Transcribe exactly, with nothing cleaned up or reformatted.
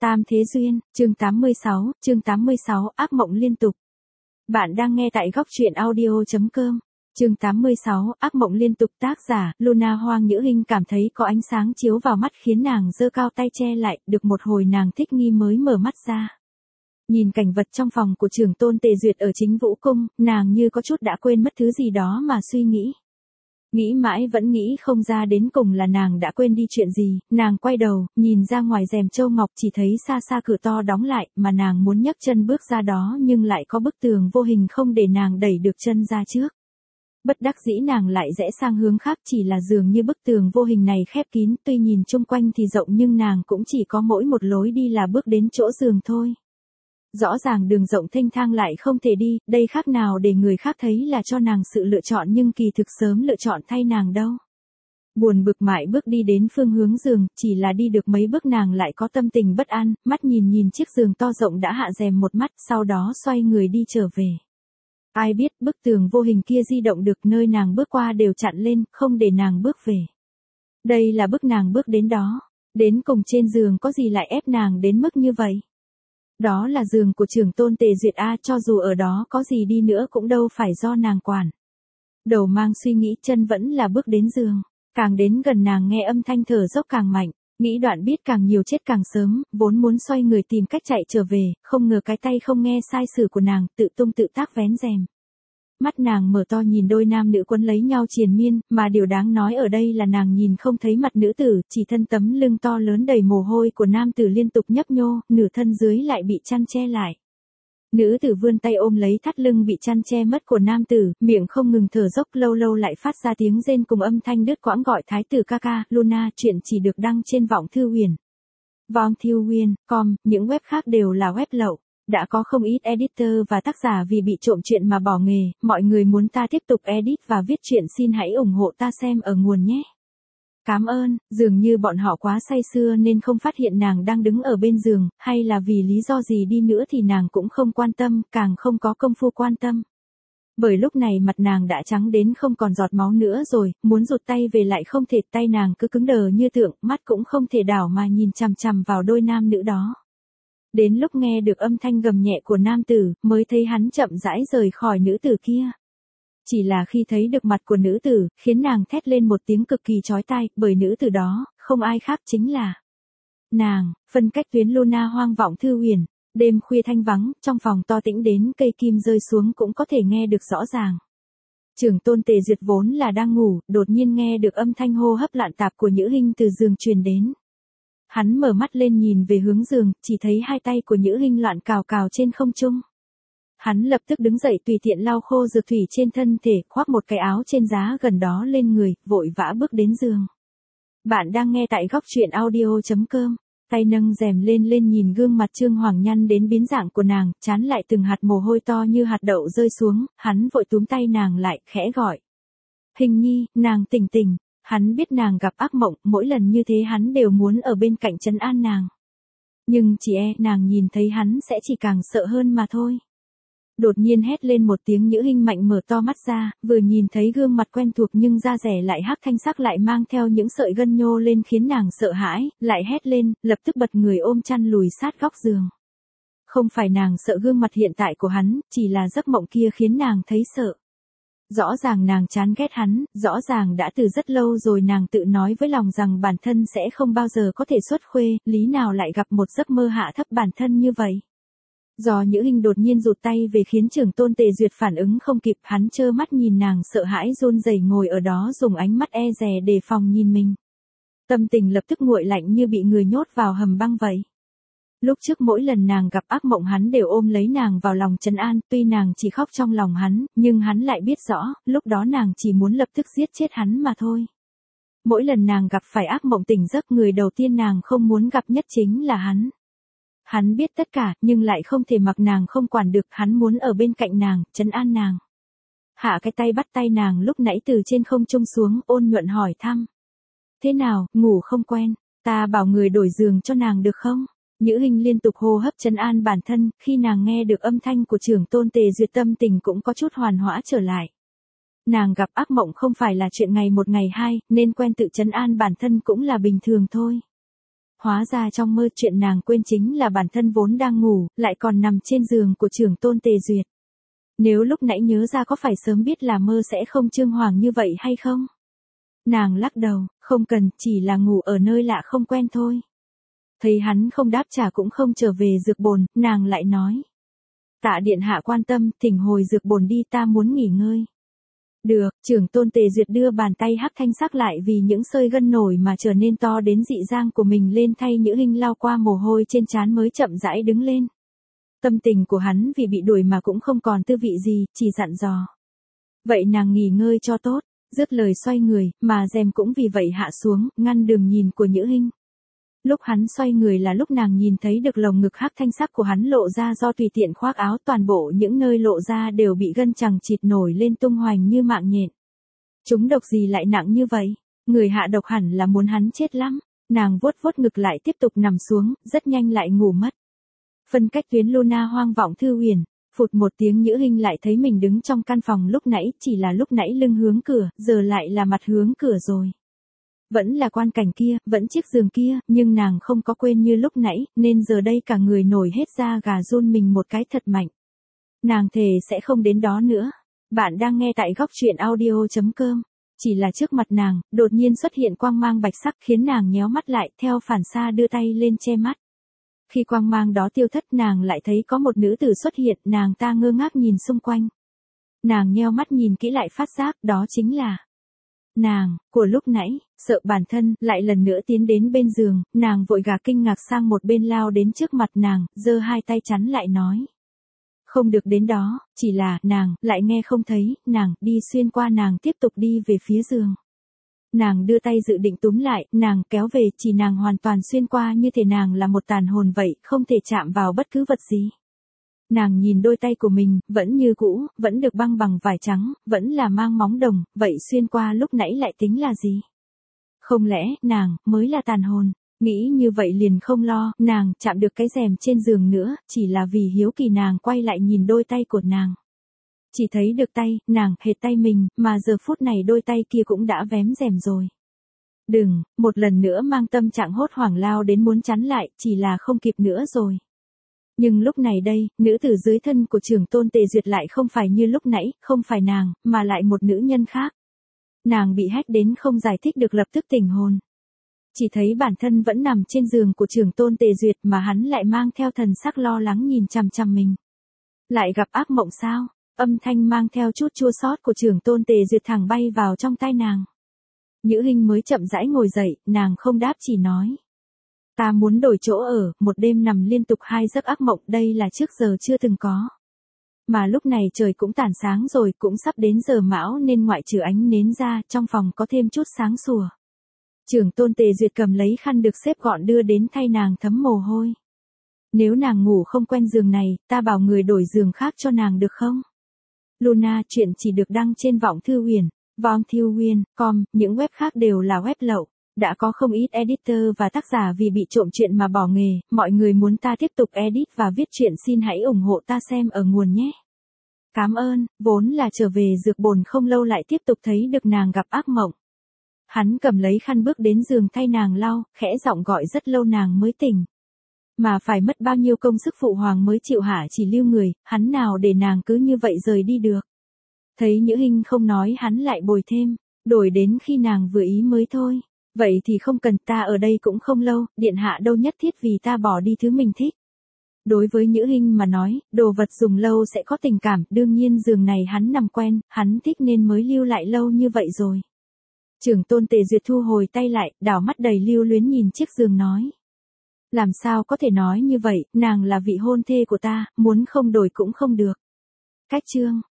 Tam Thế Duyên, chương tám mươi sáu, chương tám mươi sáu, ác mộng liên tục. Bạn đang nghe tại góc truyện audio chấm com. Chương tám mươi sáu, ác mộng liên tục, tác giả, Luna. Hoang Nhữ Hinh cảm thấy có ánh sáng chiếu vào mắt khiến nàng giơ cao tay che lại, được một hồi nàng thích nghi mới mở mắt ra. Nhìn cảnh vật trong phòng của Trưởng Tôn Tề Duyệt ở Chính Vũ Cung, nàng như có chút đã quên mất thứ gì đó mà suy nghĩ. Nghĩ mãi vẫn nghĩ không ra đến cùng là nàng đã quên đi chuyện gì, nàng quay đầu, nhìn ra ngoài rèm châu ngọc chỉ thấy xa xa cửa to đóng lại, mà nàng muốn nhấc chân bước ra đó nhưng lại có bức tường vô hình không để nàng đẩy được chân ra trước. Bất đắc dĩ nàng lại rẽ sang hướng khác, chỉ là dường như bức tường vô hình này khép kín, tuy nhìn chung quanh thì rộng nhưng nàng cũng chỉ có mỗi một lối đi là bước đến chỗ giường thôi. Rõ ràng đường rộng thênh thang lại không thể đi, đây khác nào để người khác thấy là cho nàng sự lựa chọn nhưng kỳ thực sớm lựa chọn thay nàng đâu. Buồn bực mãi bước đi đến phương hướng giường, chỉ là đi được mấy bước nàng lại có tâm tình bất an, mắt nhìn nhìn chiếc giường to rộng đã hạ rèm một mắt, sau đó xoay người đi trở về. Ai biết bức tường vô hình kia di động được, nơi nàng bước qua đều chặn lên, không để nàng bước về. Đây là bước nàng bước đến đó, đến cùng trên giường có gì lại ép nàng đến mức như vậy? Đó là giường của Trưởng Tôn Tề Duyệt a, cho dù ở đó có gì đi nữa cũng đâu phải do nàng quản. Đầu mang suy nghĩ, chân vẫn là bước đến giường. Càng đến gần nàng nghe âm thanh thở dốc càng mạnh, nghĩ đoạn biết càng nhiều chết càng sớm, vốn muốn xoay người tìm cách chạy trở về, không ngờ cái tay không nghe sai sử của nàng, tự tung tự tác vén rèm. Mắt nàng mở to nhìn đôi nam nữ quấn lấy nhau triền miên, mà điều đáng nói ở đây là nàng nhìn không thấy mặt nữ tử, chỉ thân tấm lưng to lớn đầy mồ hôi của nam tử liên tục nhấp nhô, nửa thân dưới lại bị chăn che lại. Nữ tử vươn tay ôm lấy thắt lưng bị chăn che mất của nam tử, miệng không ngừng thở dốc, lâu lâu lại phát ra tiếng rên cùng âm thanh đứt quãng gọi thái tử ca ca. Luna, chuyện chỉ được đăng trên Vọng Thư Huyền. Vong Thư Huyền, com, những web khác đều là web lậu. Đã có không ít editor và tác giả vì bị trộm chuyện mà bỏ nghề, mọi người muốn ta tiếp tục edit và viết chuyện xin hãy ủng hộ ta xem ở nguồn nhé. Cảm ơn. Dường như bọn họ quá say sưa nên không phát hiện nàng đang đứng ở bên giường, hay là vì lý do gì đi nữa thì nàng cũng không quan tâm, càng không có công phu quan tâm. Bởi lúc này mặt nàng đã trắng đến không còn giọt máu nữa rồi, muốn rụt tay về lại không thể, tay nàng cứ cứng đờ như tượng, mắt cũng không thể đảo mà nhìn chằm chằm vào đôi nam nữ đó. Đến lúc nghe được âm thanh gầm nhẹ của nam tử, mới thấy hắn chậm rãi rời khỏi nữ tử kia. Chỉ là khi thấy được mặt của nữ tử, khiến nàng thét lên một tiếng cực kỳ chói tai, bởi nữ tử đó, không ai khác chính là nàng. Phân cách tuyến Luna. Hoang Vọng Thư Huyền. Đêm khuya thanh vắng, trong phòng to tĩnh đến cây kim rơi xuống cũng có thể nghe được rõ ràng. Trưởng Tôn Tề Duyệt vốn là đang ngủ, đột nhiên nghe được âm thanh hô hấp loạn tạp của Nhữ Hinh từ giường truyền đến. Hắn mở mắt lên nhìn về hướng giường, chỉ thấy hai tay của Nhữ Hinh loạn cào cào trên không trung. Hắn lập tức đứng dậy tùy tiện lau khô dược thủy trên thân thể, khoác một cái áo trên giá gần đó lên người, vội vã bước đến giường. Bạn đang nghe tại góc truyện audio chấm com. Tay nâng rèm lên lên nhìn gương mặt Trương Hoàng nhăn đến biến dạng của nàng, trán lại từng hạt mồ hôi to như hạt đậu rơi xuống, hắn vội túm tay nàng lại, khẽ gọi. Hình nhi, nàng tỉnh tỉnh. Hắn biết nàng gặp ác mộng, mỗi lần như thế hắn đều muốn ở bên cạnh trấn an nàng. Nhưng chỉ e nàng nhìn thấy hắn sẽ chỉ càng sợ hơn mà thôi. Đột nhiên hét lên một tiếng, Nhữ Hinh mạnh mở to mắt ra, vừa nhìn thấy gương mặt quen thuộc nhưng da rẻ lại hắc thanh sắc lại mang theo những sợi gân nhô lên khiến nàng sợ hãi, lại hét lên, lập tức bật người ôm chăn lùi sát góc giường. Không phải nàng sợ gương mặt hiện tại của hắn, chỉ là giấc mộng kia khiến nàng thấy sợ. Rõ ràng nàng chán ghét hắn, rõ ràng đã từ rất lâu rồi nàng tự nói với lòng rằng bản thân sẽ không bao giờ có thể xuất khuê, lý nào lại gặp một giấc mơ hạ thấp bản thân như vậy. Do Nhữ Hinh đột nhiên rụt tay về khiến Trưởng Tôn Tề Duyệt phản ứng không kịp, hắn trơ mắt nhìn nàng sợ hãi run rẩy ngồi ở đó dùng ánh mắt e dè đề phòng nhìn mình. Tâm tình lập tức nguội lạnh như bị người nhốt vào hầm băng vậy. Lúc trước mỗi lần nàng gặp ác mộng hắn đều ôm lấy nàng vào lòng trấn an, tuy nàng chỉ khóc trong lòng hắn, nhưng hắn lại biết rõ, lúc đó nàng chỉ muốn lập tức giết chết hắn mà thôi. Mỗi lần nàng gặp phải ác mộng tỉnh giấc, người đầu tiên nàng không muốn gặp nhất chính là hắn. Hắn biết tất cả, nhưng lại không thể mặc nàng không quản được, hắn muốn ở bên cạnh nàng, trấn an nàng. Hạ cái tay bắt tay nàng lúc nãy từ trên không trung xuống, ôn nhuận hỏi thăm. Thế nào, ngủ không quen, ta bảo người đổi giường cho nàng được không? Nhữ Hinh liên tục hô hấp trấn an bản thân, khi nàng nghe được âm thanh của Trưởng Tôn Tề Duyệt tâm tình cũng có chút hoàn hỏa trở lại. Nàng gặp ác mộng không phải là chuyện ngày một ngày hai, nên quen tự trấn an bản thân cũng là bình thường thôi. hóa ra trong mơ chuyện nàng quên chính là bản thân vốn đang ngủ, lại còn nằm trên giường của trưởng tôn Tề Duyệt. Nếu lúc nãy nhớ ra có phải sớm biết là mơ sẽ không chương hoàng như vậy hay không? Nàng lắc đầu, không cần, chỉ là ngủ ở nơi lạ không quen thôi. Thấy hắn không đáp trả cũng không trở về dược bồn, nàng lại nói. Tạ điện hạ quan tâm, thỉnh hồi dược bồn đi, ta muốn nghỉ ngơi. Được, trưởng tôn Tề Duyệt đưa bàn tay hắc thanh sắc lại vì những sợi gân nổi mà trở nên to đến dị dang của mình lên thay Nhữ Hinh lau qua mồ hôi trên trán mới chậm rãi đứng lên. Tâm tình của hắn vì bị đuổi mà cũng không còn tư vị gì, chỉ dặn dò. Vậy nàng nghỉ ngơi cho tốt, dứt lời xoay người, mà rèm cũng vì vậy hạ xuống, ngăn đường nhìn của Nhữ Hinh. Lúc hắn xoay người là lúc nàng nhìn thấy được lồng ngực hắc thanh sắc của hắn lộ ra do tùy tiện khoác áo, toàn bộ những nơi lộ ra đều bị gân chằng chịt nổi lên tung hoành như mạng nhện. Chúng độc gì lại nặng như vậy? Người hạ độc hẳn là muốn hắn chết lắm. Nàng vuốt vuốt ngực lại tiếp tục nằm xuống, rất nhanh lại ngủ mất. Phân cách tuyến Luna hoang vọng thư huyền, phụt một tiếng Nhữ Hinh lại thấy mình đứng trong căn phòng lúc nãy, chỉ là lúc nãy lưng hướng cửa, giờ lại là mặt hướng cửa rồi. Vẫn là quan cảnh kia, vẫn chiếc giường kia, nhưng nàng không có quên như lúc nãy, nên giờ đây cả người nổi hết da gà run mình một cái thật mạnh. Nàng thề sẽ không đến đó nữa. Bạn đang nghe tại góc truyện audio chấm com. Chỉ là trước mặt nàng, đột nhiên xuất hiện quang mang bạch sắc khiến nàng nhéo mắt lại, theo phản xạ đưa tay lên che mắt. Khi quang mang đó tiêu thất, nàng lại thấy có một nữ tử xuất hiện, nàng ta ngơ ngác nhìn xung quanh. Nàng nheo mắt nhìn kỹ lại phát giác, đó chính là nàng, của lúc nãy, sợ bản thân, lại lần nữa tiến đến bên giường, nàng vội gà kinh ngạc sang một bên lao đến trước mặt nàng, giơ hai tay chắn lại nói. Không được đến đó, chỉ là, nàng, lại nghe không thấy, nàng, đi xuyên qua nàng tiếp tục đi về phía giường. Nàng đưa tay dự định túm lại, nàng kéo về, chỉ nàng hoàn toàn xuyên qua như thể nàng là một tàn hồn vậy, không thể chạm vào bất cứ vật gì. Nàng nhìn đôi tay của mình, vẫn như cũ, vẫn được băng bằng vải trắng, vẫn là mang móng đồng, vậy xuyên qua lúc nãy lại tính là gì? Không lẽ, nàng, mới là tàn hồn? Nghĩ như vậy liền không lo, nàng, chạm được cái rèm trên giường nữa, chỉ là vì hiếu kỳ nàng quay lại nhìn đôi tay của nàng. Chỉ thấy được tay, nàng, hệt tay mình, mà giờ phút này đôi tay kia cũng đã vém rèm rồi. Đừng, một lần nữa mang tâm trạng hốt hoảng lao đến muốn chắn lại, chỉ là không kịp nữa rồi. Nhưng lúc này đây, nữ tử dưới thân của trưởng tôn Tề Duyệt lại không phải như lúc nãy, không phải nàng, mà lại một nữ nhân khác. Nàng bị hách đến không giải thích được lập tức tỉnh hồn. Chỉ thấy bản thân vẫn nằm trên giường của trưởng tôn Tề Duyệt mà hắn lại mang theo thần sắc lo lắng nhìn chằm chằm mình. Lại gặp ác mộng sao? Âm thanh mang theo chút chua xót của trưởng tôn Tề Duyệt thẳng bay vào trong tai nàng. Nhữ Hinh mới chậm rãi ngồi dậy, nàng không đáp chỉ nói. Ta muốn đổi chỗ ở, một đêm nằm liên tục hai giấc ác mộng, đây là trước giờ chưa từng có. Mà lúc này trời cũng tàn sáng rồi, cũng sắp đến giờ mão nên ngoại trừ ánh nến ra, trong phòng có thêm chút sáng sủa. Trưởng tôn Tề Duyệt cầm lấy khăn được xếp gọn đưa đến thay nàng thấm mồ hôi. Nếu nàng ngủ không quen giường này, ta bảo người đổi giường khác cho nàng được không? Luna, chuyện chỉ được đăng trên Vọng Thư Huyền, vong thư huyền chấm com, những web khác đều là web lậu. Đã có không ít editor và tác giả vì bị trộm chuyện mà bỏ nghề, mọi người muốn ta tiếp tục edit và viết chuyện xin hãy ủng hộ ta xem ở nguồn nhé. Cảm ơn, vốn là trở về dược bồn không lâu lại tiếp tục thấy được nàng gặp ác mộng. Hắn cầm lấy khăn bước đến giường thay nàng lau, khẽ giọng gọi rất lâu nàng mới tỉnh. Mà phải mất bao nhiêu công sức phụ hoàng mới chịu hả chỉ lưu người, hắn nào để nàng cứ như vậy rời đi được. Thấy Nhữ Hinh không nói hắn lại bồi thêm, đổi đến khi nàng vừa ý mới thôi. Vậy thì không cần, ta ở đây cũng không lâu, điện hạ đâu nhất thiết vì ta bỏ đi thứ mình thích. Đối với Nhữ Hinh mà nói, đồ vật dùng lâu sẽ có tình cảm, đương nhiên giường này hắn nằm quen, hắn thích nên mới lưu lại lâu như vậy rồi. Trưởng tôn Tề Duyệt thu hồi tay lại, đảo mắt đầy lưu luyến nhìn chiếc giường nói. Làm sao có thể nói như vậy, nàng là vị hôn thê của ta, muốn không đổi cũng không được. Cách chương